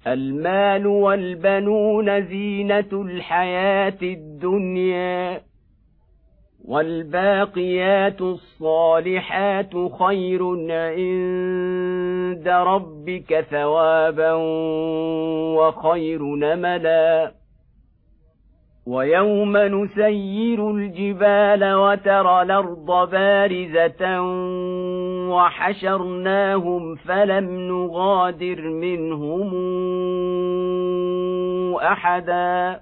المال والبنون زينة الحياة الدنيا، والباقيات الصالحات خير عند ربك ثوابا وخير نملا. ويوم نسير الجبال وترى الأرض بارزة وحشرناهم فلم نغادر منهم أحدا،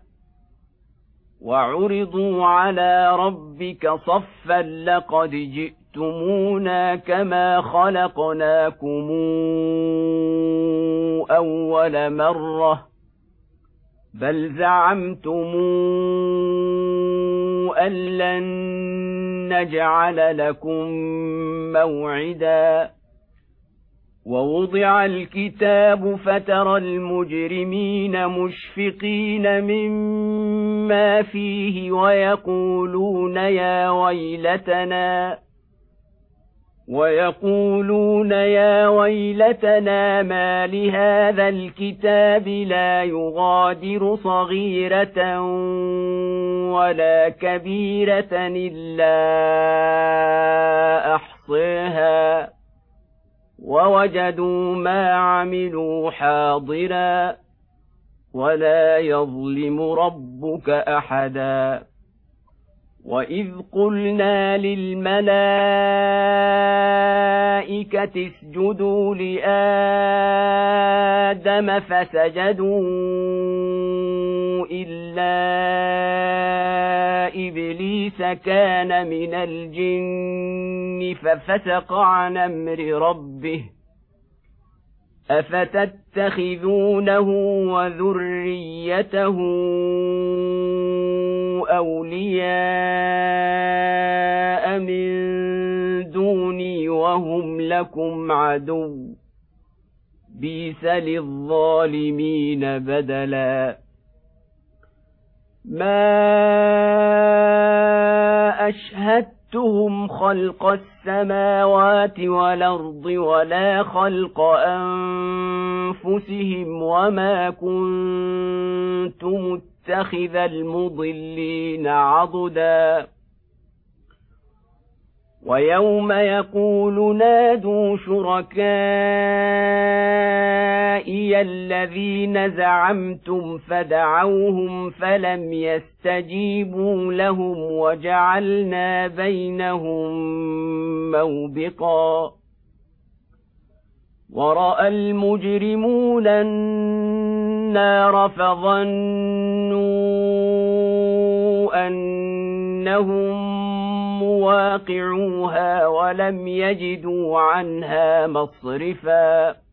وعرضوا على ربك صفا لقد جئتمونا كما خلقناكم أول مرة بل زعمتم أن لن نجعل لكم موعدا. ووضع الكتاب فترى المجرمين مشفقين مما فيه ويقولون يا ويلتنا ما لهذا الكتاب لا يغادر صغيرة ولا كبيرة إلا أحصاها ووجدوا ما عملوا حاضرا ولا يظلم ربك أحدا. وإذ قلنا للملائكة اسجدوا لآدم فسجدوا إلا إبليس كان من الجن ففسق عن أمر ربه أفتتخذونه وذريته أولياء من دوني وهم لكم عدو بئس للظالمين بدلا. ما أشهدتهم خلق السماوات والأرض ولا خلق أنفسهم وما كنت متخذ المضلين عضدا. ويوم يقول نادوا شركائي الذين زعمتم فدعوهم فلم يستجيبوا لهم وجعلنا بينهم موبقا. ورأى المجرمون النار فظنوا أنهم مواقعوها ولم يجدوا عنها مصرفا